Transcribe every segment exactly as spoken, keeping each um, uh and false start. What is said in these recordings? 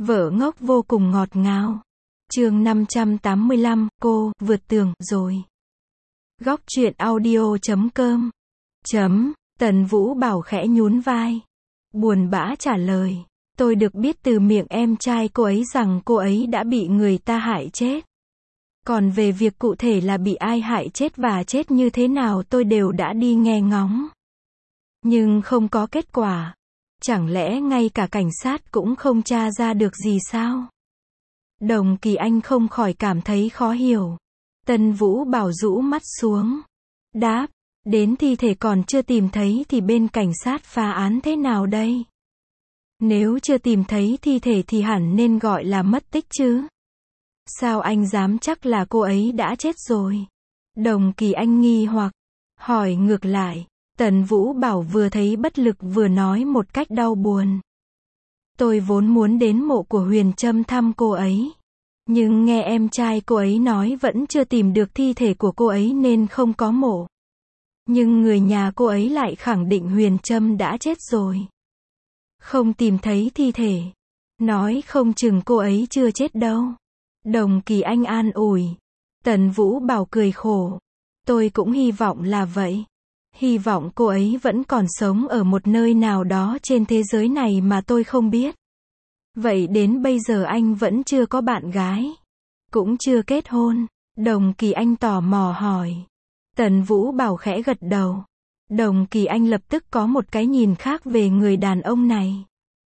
Vợ ngốc vô cùng ngọt ngào. Chương năm trăm tám mươi lăm, cô, vượt tường, rồi. Góc truyện audio chấm com. Chấm, Tần Vũ Bảo khẽ nhún vai. Buồn bã trả lời. Tôi được biết từ miệng em trai cô ấy rằng cô ấy đã bị người ta hại chết. Còn về việc cụ thể là bị ai hại chết và chết như thế nào tôi đều đã đi nghe ngóng. Nhưng không có kết quả. Chẳng lẽ ngay cả cảnh sát cũng không tra ra được gì sao? Đồng Kỳ Anh không khỏi cảm thấy khó hiểu. Tần Vũ Bảo rũ mắt xuống. Đáp, đến thi thể còn chưa tìm thấy thì bên cảnh sát phá án thế nào đây? Nếu chưa tìm thấy thi thể thì hẳn nên gọi là mất tích chứ. Sao anh dám chắc là cô ấy đã chết rồi? Đồng Kỳ Anh nghi hoặc hỏi ngược lại. Tần Vũ Bảo vừa thấy bất lực vừa nói một cách đau buồn. Tôi vốn muốn đến mộ của Huyền Trâm thăm cô ấy. Nhưng nghe em trai cô ấy nói vẫn chưa tìm được thi thể của cô ấy nên không có mộ. Nhưng người nhà cô ấy lại khẳng định Huyền Trâm đã chết rồi. Không tìm thấy thi thể. Nói không chừng cô ấy chưa chết đâu. Đồng Kỳ Anh an ủi. Tần Vũ Bảo cười khổ. Tôi cũng hy vọng là vậy. Hy vọng cô ấy vẫn còn sống ở một nơi nào đó trên thế giới này mà tôi không biết. Vậy đến bây giờ anh vẫn chưa có bạn gái. Cũng chưa kết hôn. Đồng Kỳ Anh tò mò hỏi. Tần Vũ Bảo khẽ gật đầu. Đồng Kỳ Anh lập tức có một cái nhìn khác về người đàn ông này.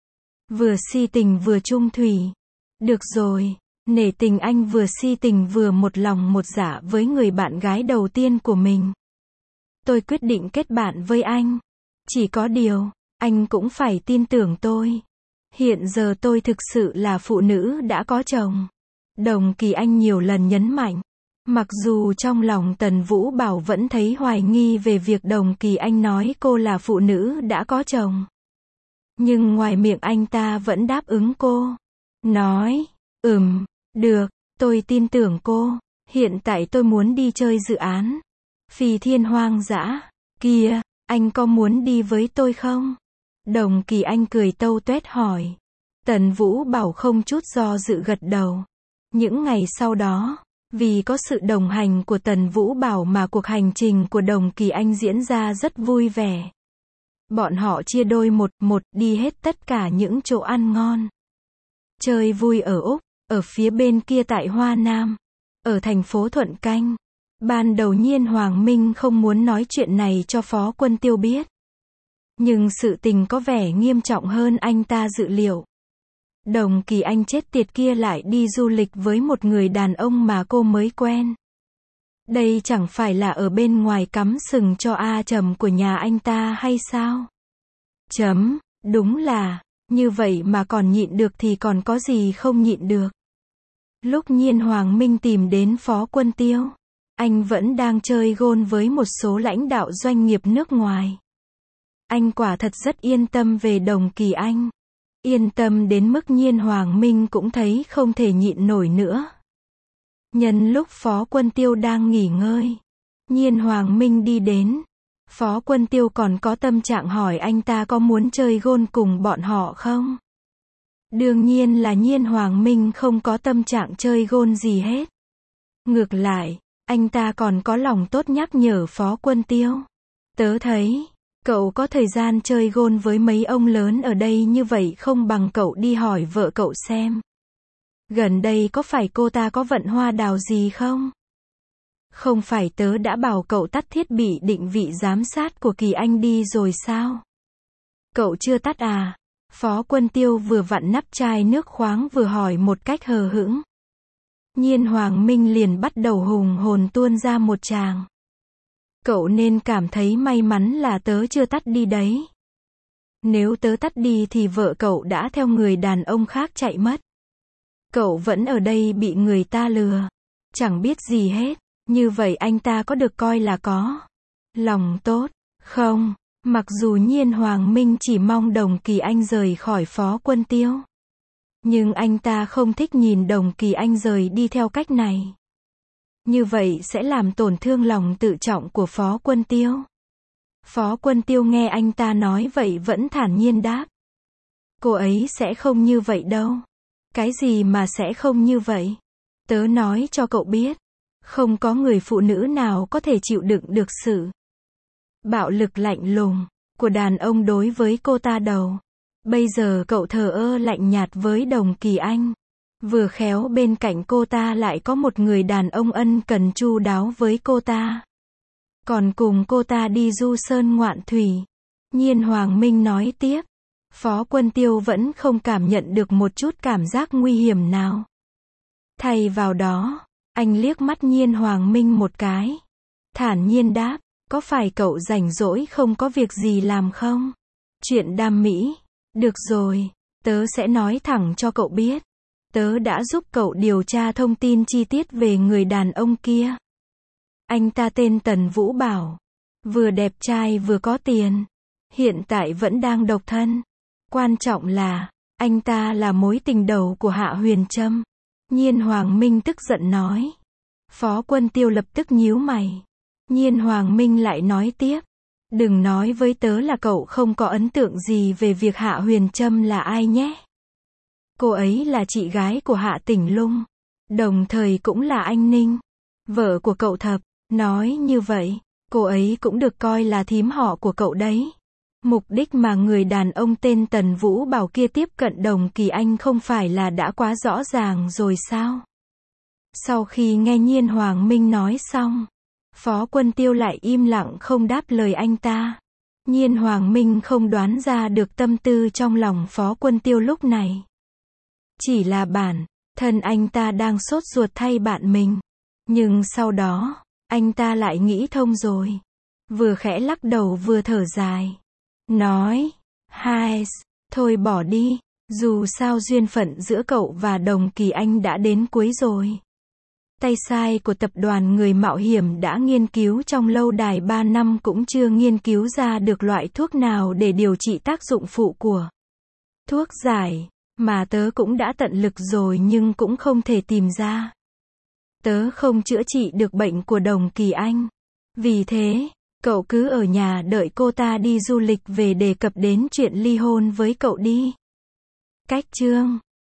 Vừa si tình vừa chung thủy. Được rồi, nể tình anh vừa si tình vừa một lòng một dạ với người bạn gái đầu tiên của mình. Tôi quyết định kết bạn với anh. Chỉ có điều, anh cũng phải tin tưởng tôi. Hiện giờ tôi thực sự là phụ nữ đã có chồng. Đồng Kỳ Anh nhiều lần nhấn mạnh. Mặc dù trong lòng Tần Vũ Bảo vẫn thấy hoài nghi về việc Đồng Kỳ Anh nói cô là phụ nữ đã có chồng. Nhưng ngoài miệng anh ta vẫn đáp ứng cô. Nói, ừm, được, tôi tin tưởng cô. Hiện tại tôi muốn đi chơi dự án Phi Thiên Hoang Dã. Kìa, anh có muốn đi với tôi không? Đồng Kỳ Anh cười tâu tuét hỏi. Tần Vũ Bảo không chút do dự gật đầu. Những ngày sau đó, vì có sự đồng hành của Tần Vũ Bảo mà cuộc hành trình của Đồng Kỳ Anh diễn ra rất vui vẻ. Bọn họ chia đôi một một đi hết tất cả những chỗ ăn ngon. Chơi vui ở Úc, ở phía bên kia tại Hoa Nam, ở thành phố Thuận Canh. Ban đầu Nhiên Hoàng Minh không muốn nói chuyện này cho Phó Quân Tiêu biết. Nhưng sự tình có vẻ nghiêm trọng hơn anh ta dự liệu. Đồng Kỳ Anh chết tiệt kia lại đi du lịch với một người đàn ông mà cô mới quen. Đây chẳng phải là ở bên ngoài cắm sừng cho A Trầm của nhà anh ta hay sao? Chấm, đúng là, như vậy mà còn nhịn được thì còn có gì không nhịn được. Lúc Nhiên Hoàng Minh tìm đến Phó Quân Tiêu, anh vẫn đang chơi gôn với một số lãnh đạo doanh nghiệp nước ngoài. Anh quả thật rất yên tâm về Đồng Kỳ Anh. Yên tâm đến mức Nhiên Hoàng Minh cũng thấy không thể nhịn nổi nữa. Nhân lúc Phó Quân Tiêu đang nghỉ ngơi, Nhiên Hoàng Minh đi đến. Phó Quân Tiêu còn có tâm trạng hỏi anh ta có muốn chơi gôn cùng bọn họ không? Đương nhiên là Nhiên Hoàng Minh không có tâm trạng chơi gôn gì hết. Ngược lại, anh ta còn có lòng tốt nhắc nhở Phó Quân Tiêu. Tớ thấy, cậu có thời gian chơi gôn với mấy ông lớn ở đây như vậy không bằng cậu đi hỏi vợ cậu xem. Gần đây có phải cô ta có vận hoa đào gì không? Không phải tớ đã bảo cậu tắt thiết bị định vị giám sát của Kỳ Anh đi rồi sao? Cậu chưa tắt à? Phó Quân Tiêu vừa vặn nắp chai nước khoáng vừa hỏi một cách hờ hững. Nhiên Hoàng Minh liền bắt đầu hùng hồn tuôn ra một tràng. Cậu nên cảm thấy may mắn là tớ chưa tắt đi đấy. Nếu tớ tắt đi thì vợ cậu đã theo người đàn ông khác chạy mất. Cậu vẫn ở đây bị người ta lừa. Chẳng biết gì hết. Như vậy anh ta có được coi là có lòng tốt không? Mặc dù Nhiên Hoàng Minh chỉ mong Đồng Kỳ Anh rời khỏi Phó Quân Tiêu. Nhưng anh ta không thích nhìn Đồng Kỳ Anh rời đi theo cách này. Như vậy sẽ làm tổn thương lòng tự trọng của Phó Quân Tiêu. Phó Quân Tiêu nghe anh ta nói vậy vẫn thản nhiên đáp. Cô ấy sẽ không như vậy đâu. Cái gì mà sẽ không như vậy? Tớ nói cho cậu biết, không có người phụ nữ nào có thể chịu đựng được sự bạo lực lạnh lùng của đàn ông đối với cô ta đâu. Bây giờ cậu thờ ơ lạnh nhạt với Đồng Kỳ Anh. Vừa khéo bên cạnh cô ta lại có một người đàn ông ân cần chu đáo với cô ta. Còn cùng cô ta đi du sơn ngoạn thủy. Nhiên Hoàng Minh nói tiếp. Phó Quân Tiêu vẫn không cảm nhận được một chút cảm giác nguy hiểm nào. Thay vào đó, anh liếc mắt Nhiên Hoàng Minh một cái. Thản nhiên đáp, có phải cậu rảnh rỗi không có việc gì làm không? Chuyện đam mỹ. Được rồi, tớ sẽ nói thẳng cho cậu biết. Tớ đã giúp cậu điều tra thông tin chi tiết về người đàn ông kia. Anh ta tên Tần Vũ Bảo. Vừa đẹp trai vừa có tiền. Hiện tại vẫn đang độc thân. Quan trọng là, anh ta là mối tình đầu của Hạ Huyền Trâm. Nhiên Hoàng Minh tức giận nói. Phó Quân Tiêu lập tức nhíu mày. Nhiên Hoàng Minh lại nói tiếp. Đừng nói với tớ là cậu không có ấn tượng gì về việc Hạ Huyền Trâm là ai nhé. Cô ấy là chị gái của Hạ Tỉnh Lung. Đồng thời cũng là anh Ninh. Vợ của cậu Thập. Nói như vậy, cô ấy cũng được coi là thím họ của cậu đấy. Mục đích mà người đàn ông tên Tần Vũ Bảo kia tiếp cận Đồng Kỳ Anh không phải là đã quá rõ ràng rồi sao? Sau khi nghe Nhiên Hoàng Minh nói xong, Phó Quân Tiêu lại im lặng không đáp lời anh ta. Nhiên Hoàng Minh không đoán ra được tâm tư trong lòng Phó Quân Tiêu lúc này. Chỉ là bản thân anh ta đang sốt ruột thay bạn mình. Nhưng sau đó, anh ta lại nghĩ thông rồi. Vừa khẽ lắc đầu vừa thở dài. Nói, hai, thôi bỏ đi. Dù sao duyên phận giữa cậu và Đồng Kỳ Anh đã đến cuối rồi. Tay sai của tập đoàn người mạo hiểm đã nghiên cứu trong lâu đài ba năm cũng chưa nghiên cứu ra được loại thuốc nào để điều trị tác dụng phụ của thuốc giải, mà tớ cũng đã tận lực rồi nhưng cũng không thể tìm ra. Tớ không chữa trị được bệnh của Đồng Kỳ Anh. Vì thế, cậu cứ ở nhà đợi cô ta đi du lịch về đề cập đến chuyện ly hôn với cậu đi. Cách chương